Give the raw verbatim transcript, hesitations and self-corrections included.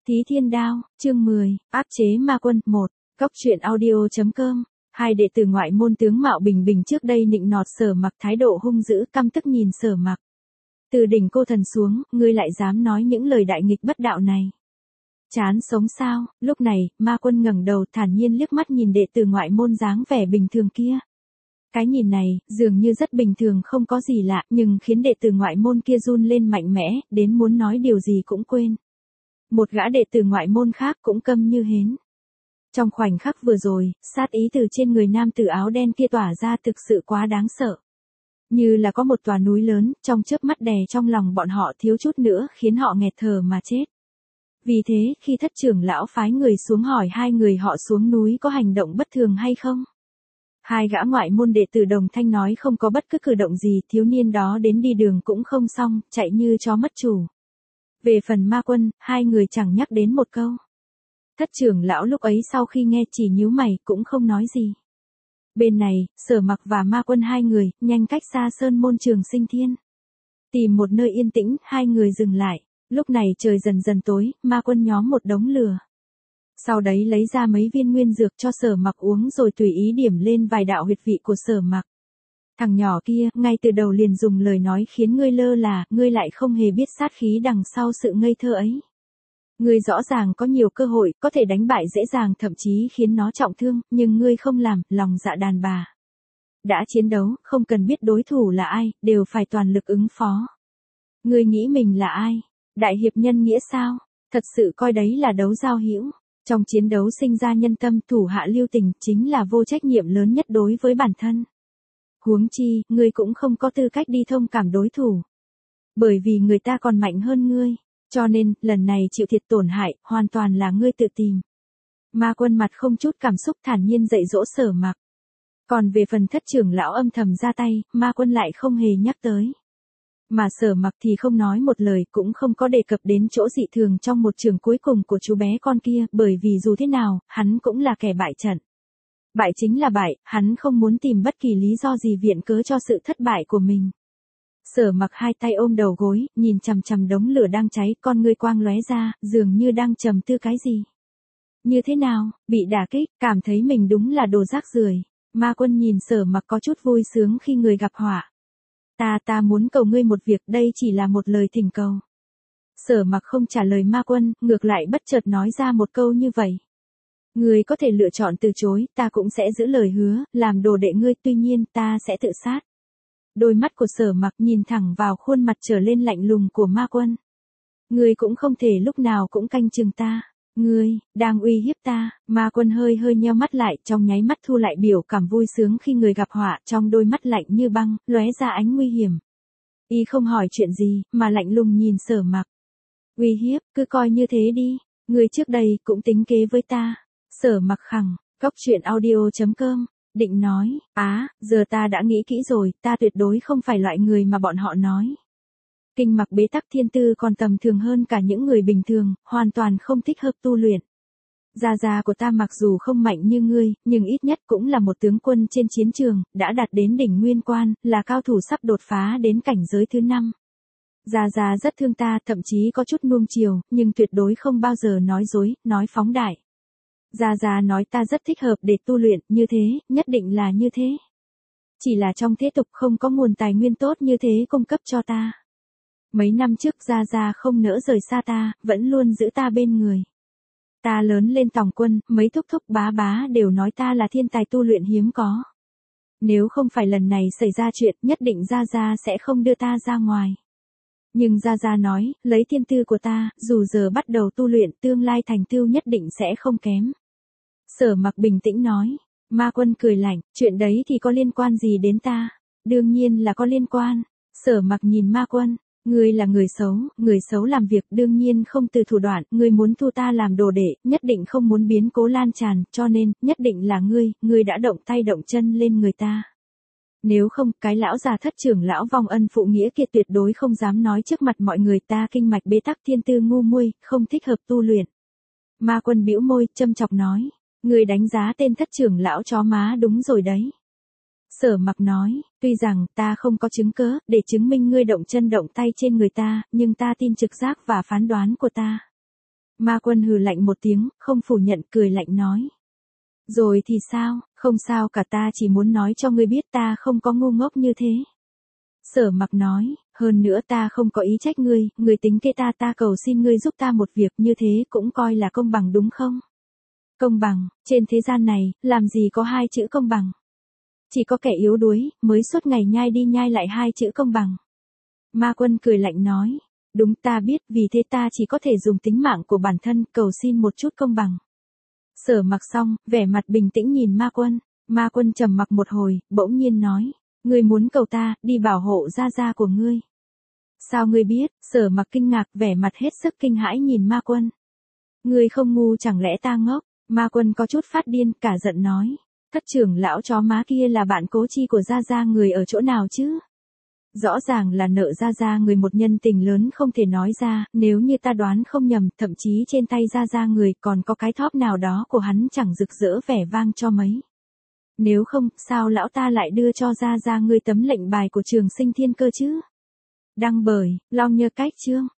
Thí Thiên Đao, chương mười, áp chế ma quân, một, Cóc truyện audio.com. Hai đệ tử ngoại môn tướng Mạo Bình Bình trước đây nịnh nọt Sở Mặc thái độ hung dữ, căm tức nhìn Sở Mặc. Từ đỉnh cô thần xuống, ngươi lại dám nói những lời đại nghịch bất đạo này. Chán sống sao? Lúc này, ma quân ngẩng đầu thản nhiên liếc mắt nhìn đệ tử ngoại môn dáng vẻ bình thường kia. Cái nhìn này, dường như rất bình thường không có gì lạ, nhưng khiến đệ tử ngoại môn kia run lên mạnh mẽ, đến muốn nói điều gì cũng quên. Một gã đệ tử ngoại môn khác cũng câm như hến. Trong khoảnh khắc vừa rồi, sát ý từ trên người nam tử áo đen kia tỏa ra thực sự quá đáng sợ. Như là có một tòa núi lớn, trong chớp mắt đè trong lòng bọn họ thiếu chút nữa khiến họ nghẹt thở mà chết. Vì thế, khi thất trưởng lão phái người xuống hỏi hai người họ xuống núi có hành động bất thường hay không? Hai gã ngoại môn đệ tử đồng thanh nói không có bất cứ cử động gì, thiếu niên đó đến đi đường cũng không xong, chạy như chó mất chủ. Về phần ma quân, hai người chẳng nhắc đến một câu. Thất trưởng lão lúc ấy sau khi nghe chỉ nhíu mày cũng không nói gì. Bên này, Sở Mặc và ma quân hai người, nhanh cách xa sơn môn Trường Sinh Thiên. Tìm một nơi yên tĩnh, hai người dừng lại. Lúc này trời dần dần tối, ma quân nhóm một đống lửa. Sau đấy lấy ra mấy viên nguyên dược cho Sở Mặc uống rồi tùy ý điểm lên vài đạo huyệt vị của Sở Mặc. Thằng nhỏ kia, ngay từ đầu liền dùng lời nói khiến ngươi lơ là, ngươi lại không hề biết sát khí đằng sau sự ngây thơ ấy. Ngươi rõ ràng có nhiều cơ hội, có thể đánh bại dễ dàng thậm chí khiến nó trọng thương, nhưng ngươi không làm, lòng dạ đàn bà. Đã chiến đấu, không cần biết đối thủ là ai, đều phải toàn lực ứng phó. Ngươi nghĩ mình là ai? Đại hiệp nhân nghĩa sao? Thật sự coi đấy là đấu giao hữu. Trong chiến đấu sinh ra nhân tâm, thủ hạ lưu tình, chính là vô trách nhiệm lớn nhất đối với bản thân. Huống chi, ngươi cũng không có tư cách đi thông cảm đối thủ. Bởi vì người ta còn mạnh hơn ngươi. Cho nên, lần này chịu thiệt tổn hại, hoàn toàn là ngươi tự tìm. Ma quân mặt không chút cảm xúc thản nhiên dạy dỗ Sở Mặc. Còn về phần thất trưởng lão âm thầm ra tay, ma quân lại không hề nhắc tới. Mà Sở Mặc thì không nói một lời, cũng không có đề cập đến chỗ dị thường trong một trường cuối cùng của chú bé con kia, bởi vì dù thế nào, hắn cũng là kẻ bại trận. Bại chính là bại, hắn không muốn tìm bất kỳ lý do gì viện cớ cho sự thất bại của mình. Sở Mặc hai tay ôm đầu gối, nhìn chằm chằm đống lửa đang cháy, con ngươi quang lóe ra, dường như đang trầm tư cái gì. Như thế nào, bị đả kích, cảm thấy mình đúng là đồ rác rưởi. Ma quân nhìn Sở Mặc có chút vui sướng khi người gặp họa. Ta ta muốn cầu ngươi một việc, đây chỉ là một lời thỉnh cầu. Sở Mặc không trả lời ma quân, ngược lại bất chợt nói ra một câu như vậy. Ngươi có thể lựa chọn từ chối, ta cũng sẽ giữ lời hứa, làm đồ đệ ngươi, tuy nhiên ta sẽ tự sát. Đôi mắt của Sở Mặc nhìn thẳng vào khuôn mặt trở lên lạnh lùng của ma quân. Ngươi cũng không thể lúc nào cũng canh chừng ta. Ngươi, đang uy hiếp ta. Ma quân hơi hơi nheo mắt lại, trong nháy mắt thu lại biểu cảm vui sướng khi người gặp họa, trong đôi mắt lạnh như băng, lóe ra ánh nguy hiểm. Y không hỏi chuyện gì, mà lạnh lùng nhìn Sở Mặc. Uy hiếp, cứ coi như thế đi. Ngươi trước đây cũng tính kế với ta. Sở Mặc khẳng, Cóc truyện audio.com. Định nói, á, giờ ta đã nghĩ kỹ rồi, ta tuyệt đối không phải loại người mà bọn họ nói. Kinh mạch bế tắc thiên tư còn tầm thường hơn cả những người bình thường, hoàn toàn không thích hợp tu luyện. Gia gia của ta mặc dù không mạnh như ngươi, nhưng ít nhất cũng là một tướng quân trên chiến trường, đã đạt đến đỉnh nguyên quan, là cao thủ sắp đột phá đến cảnh giới thứ năm. Gia gia rất thương ta, thậm chí có chút nuông chiều, nhưng tuyệt đối không bao giờ nói dối, nói phóng đại. Gia Gia nói ta rất thích hợp để tu luyện, như thế, nhất định là như thế. Chỉ là trong thế tục không có nguồn tài nguyên tốt như thế cung cấp cho ta. Mấy năm trước Gia Gia không nỡ rời xa ta, vẫn luôn giữ ta bên người. Ta lớn lên tòng quân, mấy thúc thúc bá bá đều nói ta là thiên tài tu luyện hiếm có. Nếu không phải lần này xảy ra chuyện, nhất định Gia Gia sẽ không đưa ta ra ngoài. Nhưng Gia Gia nói, lấy thiên tư của ta, dù giờ bắt đầu tu luyện, tương lai thành tựu nhất định sẽ không kém. Sở Mặc bình tĩnh nói. Ma quân cười lạnh, chuyện đấy thì có liên quan gì đến ta? Đương nhiên là có liên quan. Sở Mặc nhìn ma quân, ngươi là người xấu, người xấu làm việc đương nhiên không từ thủ đoạn, ngươi muốn thu ta làm đồ đệ, nhất định không muốn biến cố lan tràn, cho nên, nhất định là ngươi, ngươi đã động tay động chân lên người ta. Nếu không, cái lão già thất trưởng lão vong ân phụ nghĩa kia tuyệt đối không dám nói trước mặt mọi người ta kinh mạch bế tắc thiên tư ngu muội, không thích hợp tu luyện. Ma quân bĩu môi, châm chọc nói, ngươi đánh giá tên thất trưởng lão chó má đúng rồi đấy. Sở Mặc nói, tuy rằng ta không có chứng cớ để chứng minh ngươi động chân động tay trên người ta, nhưng ta tin trực giác và phán đoán của ta. Ma Quân hừ lạnh một tiếng, không phủ nhận, cười lạnh nói. Rồi thì sao, không sao cả, ta chỉ muốn nói cho ngươi biết ta không có ngu ngốc như thế. Sở Mặc nói, hơn nữa ta không có ý trách ngươi, ngươi tính kế ta, ta cầu xin ngươi giúp ta một việc, như thế cũng coi là công bằng đúng không? Công bằng, trên thế gian này, làm gì có hai chữ công bằng? Chỉ có kẻ yếu đuối, mới suốt ngày nhai đi nhai lại hai chữ công bằng. Ma Quân cười lạnh nói, đúng, ta biết, vì thế ta chỉ có thể dùng tính mạng của bản thân, cầu xin một chút công bằng. Sở Mặc xong, vẻ mặt bình tĩnh nhìn Ma Quân. Ma Quân trầm mặc một hồi, bỗng nhiên nói, ngươi muốn cầu ta, đi bảo hộ gia gia của ngươi. Sao ngươi biết? Sở Mặc kinh ngạc, vẻ mặt hết sức kinh hãi nhìn Ma Quân. Ngươi không ngu, chẳng lẽ ta ngốc? Ma Quân có chút phát điên, cả giận nói, thất trưởng lão chó má kia là bạn cố chi của gia gia người ở chỗ nào chứ? Rõ ràng là nợ gia gia người một nhân tình lớn không thể nói ra, nếu như ta đoán không nhầm, thậm chí trên tay gia gia người còn có cái thóp nào đó của hắn chẳng rực rỡ vẻ vang cho mấy. Nếu không, sao lão ta lại đưa cho gia gia người tấm lệnh bài của Trường Sinh Thiên Cơ chứ? Đăng bởi, Long Nhơ Cách chương.